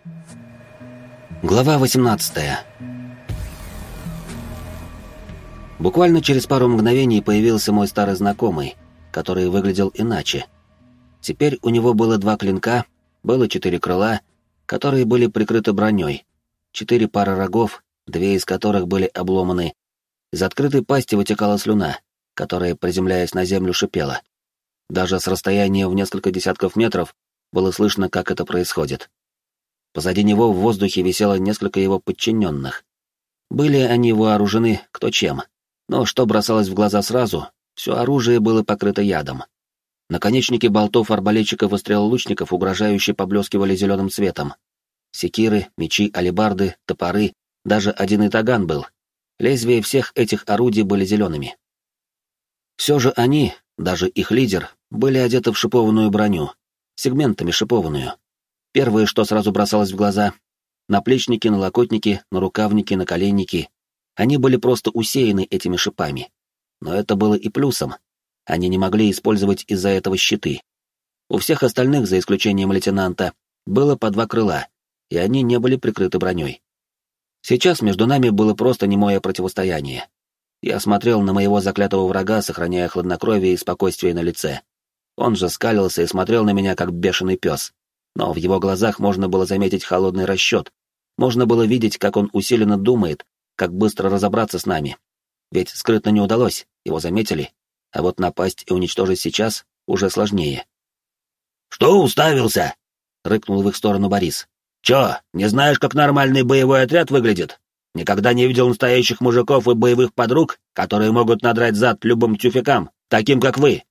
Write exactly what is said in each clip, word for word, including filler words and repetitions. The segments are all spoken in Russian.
Глава восемнадцатая. Буквально через пару мгновений появился мой старый знакомый, который выглядел иначе. Теперь у него было два клинка, было четыре крыла, которые были прикрыты броней, четыре пары рогов, две из которых были обломаны. Из открытой пасти вытекала слюна, которая, приземляясь на землю, шипела. Даже с расстояния в несколько десятков метров было слышно, как это происходит. Позади него в воздухе висело несколько его подчиненных. Были они вооружены кто чем, но что бросалось в глаза сразу, все оружие было покрыто ядом. Наконечники болтов арбалетчиков и стрел-лучников угрожающе поблескивали зеленым цветом. Секиры, мечи, алебарды, топоры, даже один итаган был. Лезвия всех этих орудий были зелеными. Все же они, даже их лидер, были одеты в шипованную броню, сегментами шипованную. Первое, что сразу бросалось в глаза — наплечники, налокотники, нарукавники, наколенники. Они были просто усеяны этими шипами. Но это было и плюсом. Они не могли использовать из-за этого щиты. У всех остальных, за исключением лейтенанта, было по два крыла, и они не были прикрыты броней. Сейчас между нами было просто немое противостояние. Я смотрел на моего заклятого врага, сохраняя хладнокровие и спокойствие на лице. Он же скалился и смотрел на меня, как бешеный пес. Но в его глазах можно было заметить холодный расчет. Можно было видеть, как он усиленно думает, как быстро разобраться с нами. Ведь скрытно не удалось, его заметили. А вот напасть и уничтожить сейчас уже сложнее. «Что уставился?» — рыкнул в их сторону Борис. «Чё, не знаешь, как нормальный боевой отряд выглядит? Никогда не видел настоящих мужиков и боевых подруг, которые могут надрать зад любым тюфякам, таким как вы?»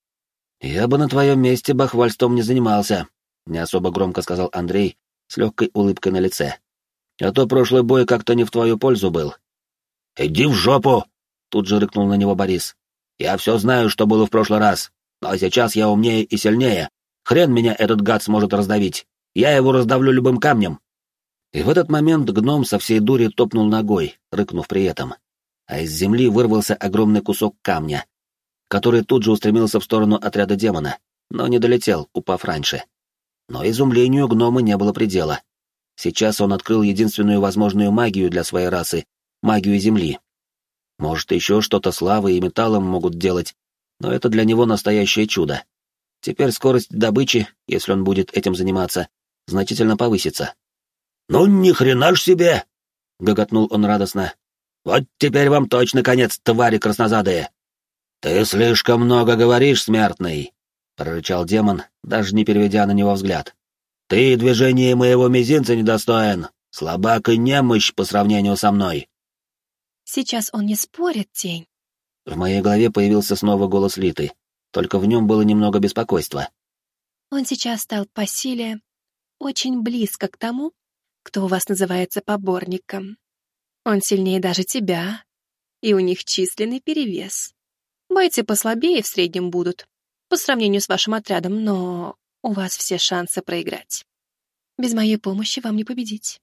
«Я бы на твоем месте бахвальством не занимался», — не особо громко сказал Андрей с легкой улыбкой на лице. «А то прошлый бой как-то не в твою пользу был». «Иди в жопу!» — тут же рыкнул на него Борис. «Я все знаю, что было в прошлый раз, но сейчас я умнее и сильнее. Хрен меня этот гад сможет раздавить. Я его раздавлю любым камнем». И в этот момент гном со всей дури топнул ногой, рыкнув при этом. А из земли вырвался огромный кусок камня, который тут же устремился в сторону отряда демона, но не долетел, упав раньше. Но изумлению гнома не было предела. Сейчас он открыл единственную возможную магию для своей расы — магию земли. Может, еще что-то с лавой и металлом могут делать, но это для него настоящее чудо. Теперь скорость добычи, если он будет этим заниматься, значительно повысится. «Ну, ни хрена ж себе!» — гоготнул он радостно. «Вот теперь вам точно конец, твари краснозадые!» «Ты слишком много говоришь, смертный!» — прорычал демон, даже не переведя на него взгляд. «Ты движения моего мизинца недостоин, слабак и немощь по сравнению со мной!» «Сейчас он не спорит, тень!» В моей голове появился снова голос Литы, только в нем было немного беспокойства. «Он сейчас стал по силе очень близко к тому, кто у вас называется поборником. Он сильнее даже тебя, и у них численный перевес. Бойцы послабее в среднем будут, по сравнению с вашим отрядом, но у вас все шансы проиграть. Без моей помощи вам не победить».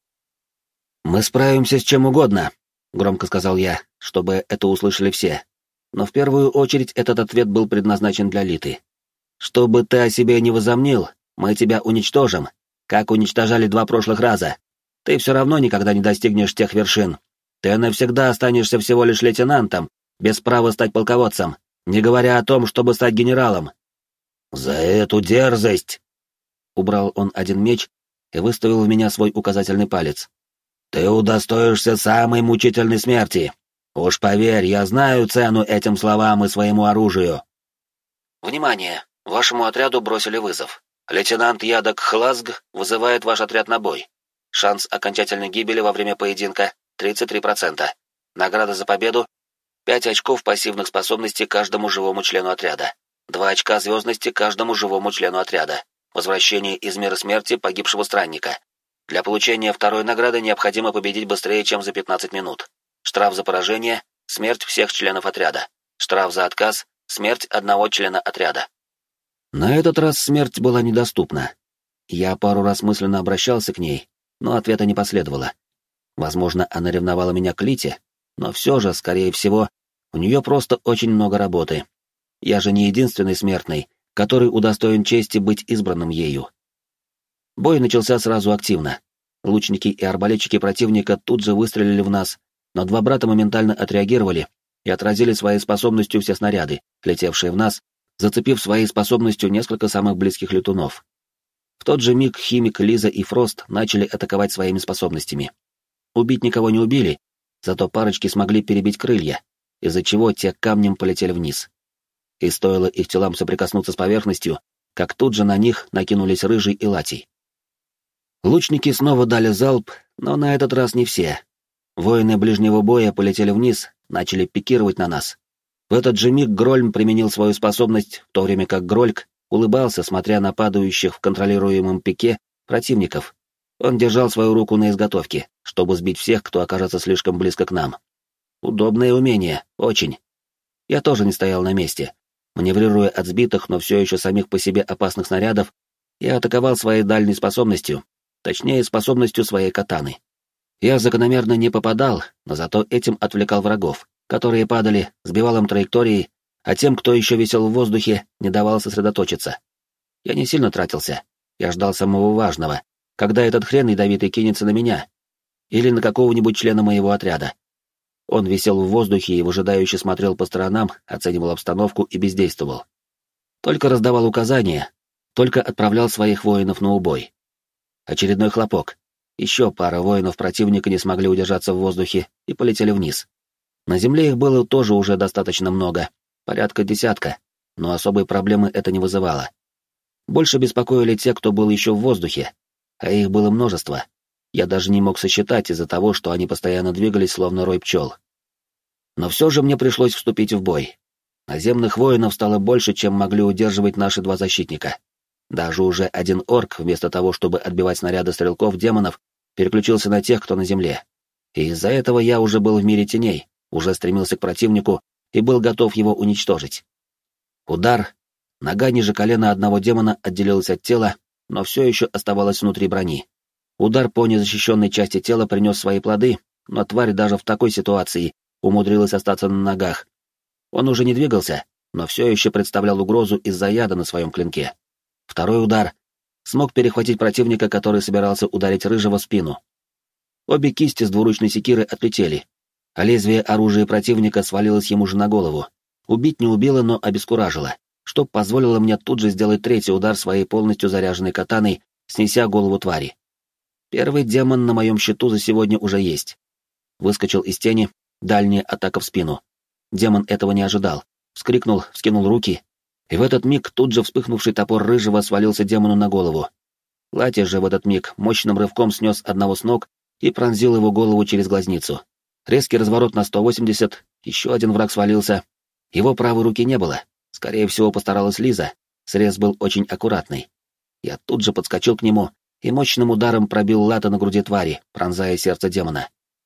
«Мы справимся с чем угодно», — громко сказал я, чтобы это услышали все. Но в первую очередь этот ответ был предназначен для Литы. «Что бы ты о себе не возомнил, мы тебя уничтожим, как уничтожали два прошлых раза. Ты все равно никогда не достигнешь тех вершин. Ты навсегда останешься всего лишь лейтенантом, без права стать полководцем, не говоря о том, чтобы стать генералом». «За эту дерзость!» Убрал он один меч и выставил в меня свой указательный палец. «Ты удостоишься самой мучительной смерти. Уж поверь, я знаю цену этим словам и своему оружию». «Внимание! Вашему отряду бросили вызов. Лейтенант Ядок Хлазг вызывает ваш отряд на бой. Шанс окончательной гибели во время поединка — тридцать три процента. Награда за победу — пять очков пассивных способностей каждому живому члену отряда. два очка звездности каждому живому члену отряда. Возвращение из мира смерти погибшего странника. Для получения второй награды необходимо победить быстрее, чем за пятнадцать минут. Штраф за поражение — смерть всех членов отряда. Штраф за отказ — смерть одного члена отряда». На этот раз смерть была недоступна. Я пару раз мысленно обращался к ней, но ответа не последовало. Возможно, она ревновала меня к Лите, но все же, скорее всего, у нее просто очень много работы. Я же не единственный смертный, который удостоен чести быть избранным ею. Бой начался сразу активно. Лучники и арбалетчики противника тут же выстрелили в нас, но два брата моментально отреагировали и отразили своей способностью все снаряды, летевшие в нас, зацепив своей способностью несколько самых близких летунов. В тот же миг Химик, Лиза и Фрост начали атаковать своими способностями. Убить никого не убили, зато парочки смогли перебить крылья, из-за чего те камнем полетели вниз. И стоило их телам соприкоснуться с поверхностью, как тут же на них накинулись Рыжий и Латий. Лучники снова дали залп, но на этот раз не все. Воины ближнего боя полетели вниз, начали пикировать на нас. В этот же миг Грольм применил свою способность, в то время как Грольк улыбался, смотря на падающих в контролируемом пике противников. Он держал свою руку на изготовке, чтобы сбить всех, кто окажется слишком близко к нам. Удобное умение, очень. Я тоже не стоял на месте. Маневрируя от сбитых, но все еще самих по себе опасных снарядов, я атаковал своей дальней способностью, точнее, способностью своей катаны. Я закономерно не попадал, но зато этим отвлекал врагов, которые падали, сбивал им траектории, а тем, кто еще висел в воздухе, не давал сосредоточиться. Я не сильно тратился. Я ждал самого важного, когда этот хрен ядовитый кинется на меня или на какого-нибудь члена моего отряда. Он висел в воздухе и выжидающе смотрел по сторонам, оценивал обстановку и бездействовал. Только раздавал указания, только отправлял своих воинов на убой. Очередной хлопок. Еще пара воинов противника не смогли удержаться в воздухе и полетели вниз. На земле их было тоже уже достаточно много, порядка десятка, но особой проблемы это не вызывало. Больше беспокоили те, кто был еще в воздухе, а их было множество. Я даже не мог сосчитать из-за того, что они постоянно двигались, словно рой пчел. Но все же мне пришлось вступить в бой. Наземных воинов стало больше, чем могли удерживать наши два защитника. Даже уже один орк, вместо того, чтобы отбивать снаряды стрелков-демонов, переключился на тех, кто на земле. И из-за этого я уже был в мире теней, уже стремился к противнику и был готов его уничтожить. Удар. Нога ниже колена одного демона отделилась от тела, но все еще оставалась внутри брони. Удар по незащищенной части тела принес свои плоды, но тварь даже в такой ситуации умудрилась остаться на ногах. Он уже не двигался, но все еще представлял угрозу из-за яда на своем клинке. Второй удар. Смог перехватить противника, который собирался ударить Рыжего в спину. Обе кисти с двуручной секиры отлетели, а лезвие оружия противника свалилось ему же на голову. Убить не убило, но обескуражило, что позволило мне тут же сделать третий удар своей полностью заряженной катаной, снеся голову твари. Первый демон на моем счету за сегодня уже есть. Выскочил из тени, дальняя атака в спину. Демон этого не ожидал. Вскрикнул, вскинул руки, и в этот миг тут же вспыхнувший топор Рыжего свалился демону на голову. Латия же в этот миг мощным рывком снес одного с ног и пронзил его голову через глазницу. Резкий разворот на сто восемьдесят, еще один враг свалился. Его правой руки не было. Скорее всего, постаралась Лиза. Срез был очень аккуратный. Я тут же подскочил к нему и мощным ударом пробил латы на груди твари, пронзая сердце демона.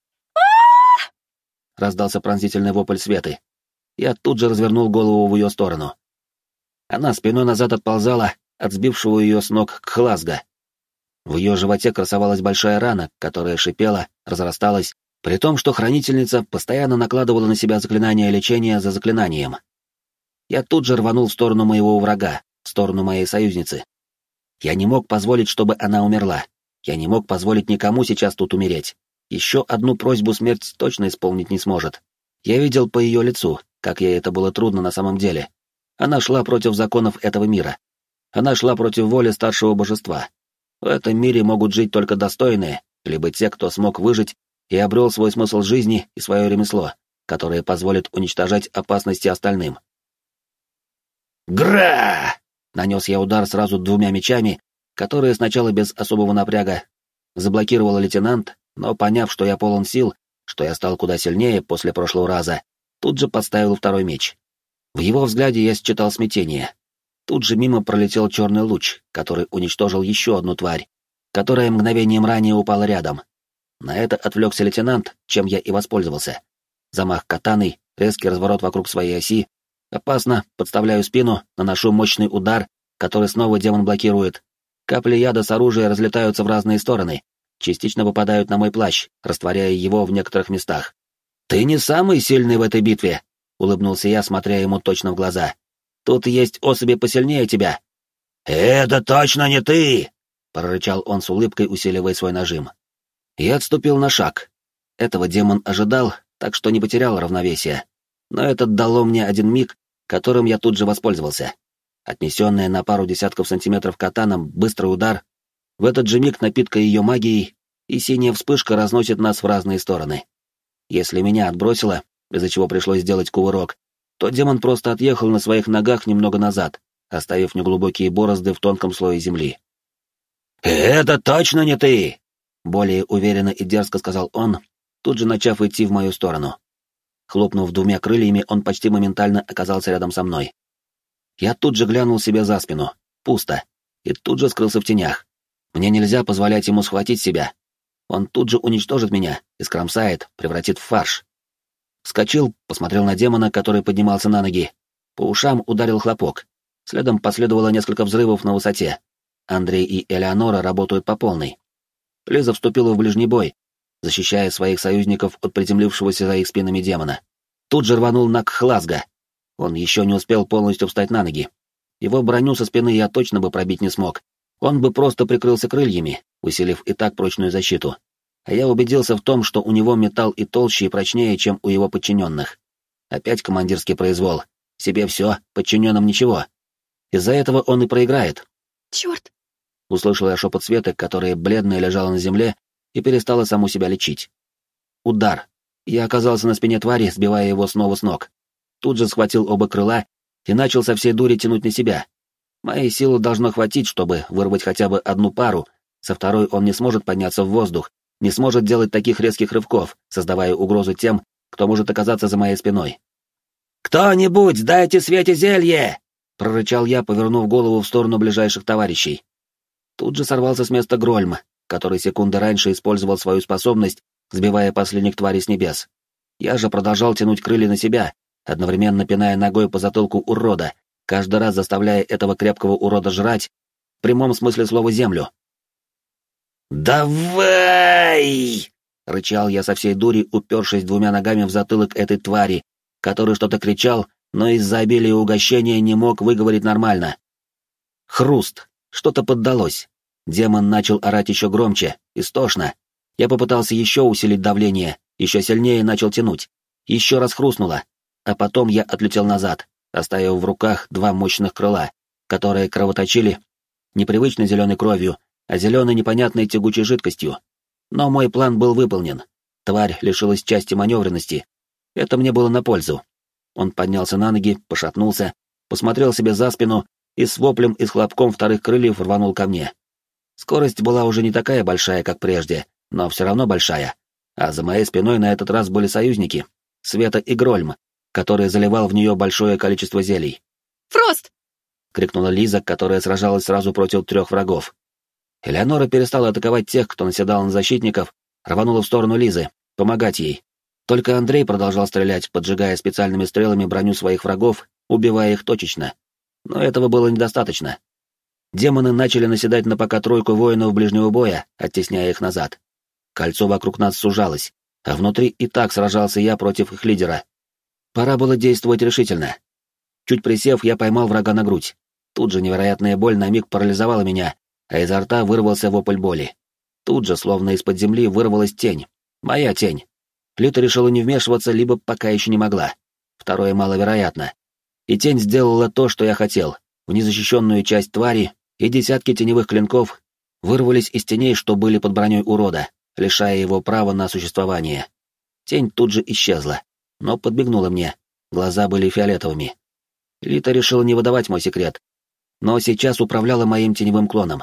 Раздался пронзительный вопль Светы. Я тут же развернул голову в ее сторону. Она спиной назад отползала от сбившего ее с ног Кхлазга. В ее животе красовалась большая рана, которая шипела, разрасталась, при том, что хранительница постоянно накладывала на себя заклинание лечения за заклинанием. Я тут же рванул в сторону моего врага, в сторону моей союзницы. Я не мог позволить, чтобы она умерла. Я не мог позволить никому сейчас тут умереть. Еще одну просьбу смерть точно исполнить не сможет. Я видел по ее лицу, как ей это было трудно на самом деле. Она шла против законов этого мира. Она шла против воли старшего божества. В этом мире могут жить только достойные, либо те, кто смог выжить и обрел свой смысл жизни и свое ремесло, которое позволит уничтожать опасности остальным. «Гра!» — нанес я удар сразу двумя мечами, которые сначала без особого напряга заблокировал лейтенант, но, поняв, что я полон сил, что я стал куда сильнее после прошлого раза, тут же подставил второй меч. В его взгляде я считал смятение. Тут же мимо пролетел черный луч, который уничтожил еще одну тварь, которая мгновением ранее упала рядом. На это отвлекся лейтенант, чем я и воспользовался. Замах катаной, резкий разворот вокруг своей оси. Опасно, подставляю спину, наношу мощный удар, который снова демон блокирует. Капли яда с оружия разлетаются в разные стороны, частично попадают на мой плащ, растворяя его в некоторых местах. «Ты не самый сильный в этой битве», — улыбнулся я, смотря ему точно в глаза. «Тут есть особи посильнее тебя». «Это точно не ты!» — прорычал он с улыбкой, усиливая свой нажим. Я отступил на шаг. Этого демон ожидал, так что не потерял равновесие. Но это дало мне один миг, которым я тут же воспользовался. Отнесенная на пару десятков сантиметров катаном быстрый удар, в этот же миг напитка ее магией, и синяя вспышка разносит нас в разные стороны. Если меня отбросило, из-за чего пришлось сделать кувырок, то демон просто отъехал на своих ногах немного назад, оставив неглубокие борозды в тонком слое земли. «Это точно не ты!» — более уверенно и дерзко сказал он, тут же начав идти в мою сторону. Хлопнув двумя крыльями, он почти моментально оказался рядом со мной. Я тут же глянул себе за спину. Пусто. И тут же скрылся в тенях. Мне нельзя позволять ему схватить себя. Он тут же уничтожит меня, искромсает, превратит в фарш. Вскочил, посмотрел на демона, который поднимался на ноги. По ушам ударил хлопок. Следом последовало несколько взрывов на высоте. Андрей и Элеонора работают по полной. Лиза вступила в ближний бой, защищая своих союзников от приземлившегося за их спинами демона. Тут же рванул на Кхлазга. Он еще не успел полностью встать на ноги. Его броню со спины я точно бы пробить не смог. Он бы просто прикрылся крыльями, усилив и так прочную защиту. А я убедился в том, что у него металл и толще, и прочнее, чем у его подчиненных. Опять командирский произвол. Себе все, подчиненным ничего. Из-за этого он и проиграет. «Черт!» — услышал я шепот Светы, которая бледная лежала на земле и перестала саму себя лечить. Удар. Я оказался на спине твари, сбивая его снова с ног. Тут же схватил оба крыла и начал со всей дури тянуть на себя. Моей силы должно хватить, чтобы вырвать хотя бы одну пару, со второй он не сможет подняться в воздух, не сможет делать таких резких рывков, создавая угрозу тем, кто может оказаться за моей спиной. «Кто-нибудь, дайте Свете зелье!» — прорычал я, повернув голову в сторону ближайших товарищей. Тут же сорвался с места Грольм, который секунды раньше использовал свою способность, сбивая последних тварей с небес. Я же продолжал тянуть крылья на себя, одновременно пиная ногой по затылку урода, каждый раз заставляя этого крепкого урода жрать, в прямом смысле слова, землю. «Давай!» — рычал я со всей дури, упершись двумя ногами в затылок этой твари, который что-то кричал, но из-за обилия угощения не мог выговорить нормально. Хруст. Что-то поддалось. Демон начал орать еще громче, истошно. Я попытался еще усилить давление, еще сильнее начал тянуть. Еще раз хрустнуло, а потом я отлетел назад, оставив в руках два мощных крыла, которые кровоточили непривычной зеленой кровью, а зеленой непонятной тягучей жидкостью. Но мой план был выполнен. Тварь лишилась части маневренности. Это мне было на пользу. Он поднялся на ноги, пошатнулся, посмотрел себе за спину и с воплем и с хлопком вторых крыльев рванул ко мне. Скорость была уже не такая большая, как прежде, но все равно большая. А за моей спиной на этот раз были союзники — Света и Грольм, который заливал в нее большое количество зелий. «Фрост!» — крикнула Лиза, которая сражалась сразу против трех врагов. Элеонора перестала атаковать тех, кто наседал на защитников, рванула в сторону Лизы, помогать ей. Только Андрей продолжал стрелять, поджигая специальными стрелами броню своих врагов, убивая их точечно. Но этого было недостаточно. Демоны начали наседать на пока тройку воинов ближнего боя, оттесняя их назад. Кольцо вокруг нас сужалось, а внутри и так сражался я против их лидера. Пора было действовать решительно. Чуть присев, я поймал врага на грудь. Тут же невероятная боль на миг парализовала меня, а изо рта вырвался вопль боли. Тут же, словно из-под земли, вырвалась тень. Моя тень. Лита решила не вмешиваться, либо пока еще не могла. Второе маловероятно. И тень сделала то, что я хотел. В незащищенную часть твари и десятки теневых клинков вырвались из теней, что были под броней урода, лишая его права на существование. Тень тут же исчезла, но подмигнула мне. Глаза были фиолетовыми. Лита решила не выдавать мой секрет, но сейчас управляла моим теневым клоном.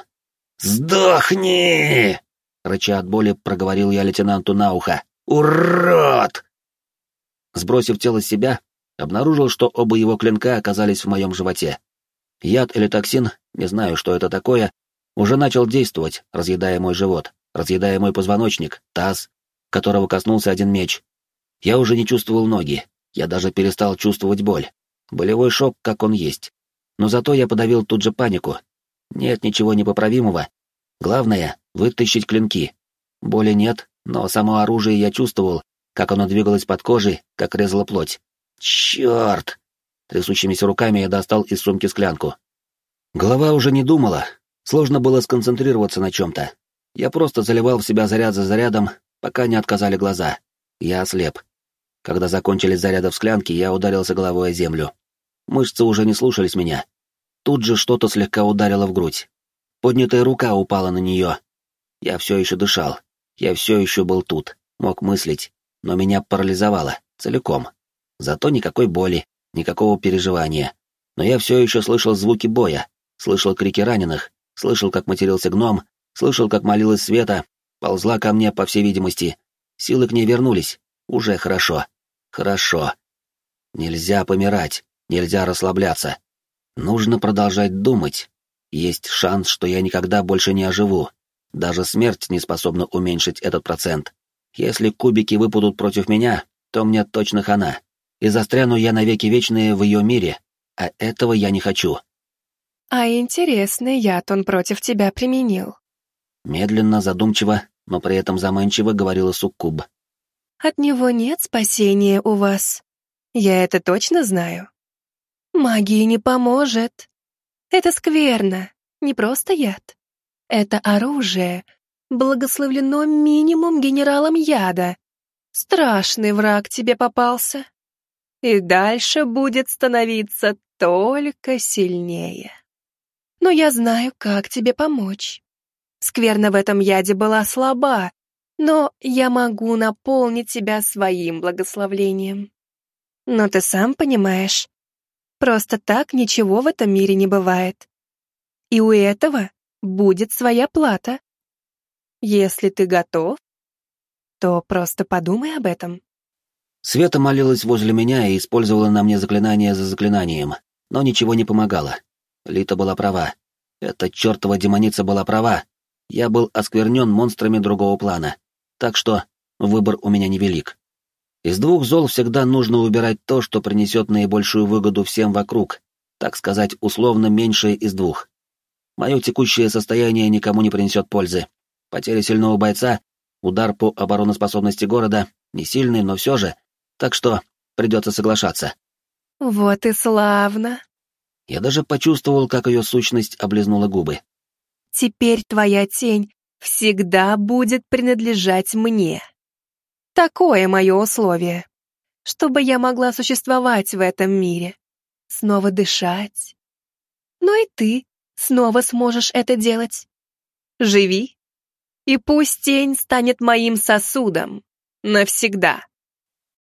«Сдохни!» — рыча от боли, проговорил я лейтенанту на ухо. «Урод!» Сбросив тело с себя, обнаружил, что оба его клинка оказались в моем животе. Яд или токсин, не знаю, что это такое, уже начал действовать, разъедая мой живот, разъедая мой позвоночник, таз, которого коснулся один меч. Я уже не чувствовал ноги, я даже перестал чувствовать боль. Болевой шок, как он есть. Но зато я подавил тут же панику. Нет ничего непоправимого. Главное — вытащить клинки. Боли нет, но само оружие я чувствовал, как оно двигалось под кожей, как резало плоть. Черт! Трясущимися руками я достал из сумки склянку. Голова уже не думала, сложно было сконцентрироваться на чем-то. Я просто заливал в себя заряд за зарядом, пока не отказали глаза. Я ослеп. Когда закончились заряды в склянке, я ударился головой о землю. Мышцы уже не слушались меня. Тут же что-то слегка ударило в грудь. Поднятая рука упала на нее. Я все еще дышал. Я все еще был тут, мог мыслить, но меня парализовало, целиком. Зато никакой боли, никакого переживания. Но я все еще слышал звуки боя, слышал крики раненых, слышал, как матерился гном, слышал, как молилась Света, ползла ко мне, по всей видимости. Силы к ней вернулись. Уже хорошо. Хорошо. Нельзя помирать, нельзя расслабляться. Нужно продолжать думать. Есть шанс, что я никогда больше не оживу. Даже смерть не способна уменьшить этот процент. Если кубики выпадут против меня, то мне точно хана. И застряну я навеки вечные в ее мире, а этого я не хочу. А интересный яд он против тебя применил. Медленно, задумчиво, но при этом заманчиво говорила суккуб. От него нет спасения у вас. Я это точно знаю. Магия не поможет. Это скверно, не просто яд. Это оружие, благословлено минимум генералом яда. Страшный враг тебе попался. И дальше будет становиться только сильнее. Но я знаю, как тебе помочь. Скверна в этом яде была слаба, но я могу наполнить тебя своим благословлением. Но ты сам понимаешь, просто так ничего в этом мире не бывает. И у этого будет своя плата. Если ты готов, то просто подумай об этом. Света молилась возле меня и использовала на мне заклинание за заклинанием, но ничего не помогало. Лита была права. Эта чертова демоница была права. Я был осквернен монстрами другого плана. Так что выбор у меня невелик. Из двух зол всегда нужно убирать то, что принесет наибольшую выгоду всем вокруг, так сказать, условно меньшее из двух. Мое текущее состояние никому не принесет пользы. Потеря сильного бойца, удар по обороноспособности города, не сильный, но все же, так что придется соглашаться. Вот и славно. Я даже почувствовал, как ее сущность облизнула губы. Теперь твоя тень всегда будет принадлежать мне. Такое мое условие, чтобы я могла существовать в этом мире, снова дышать. Но и ты снова сможешь это делать. Живи, и пусть тень станет моим сосудом навсегда.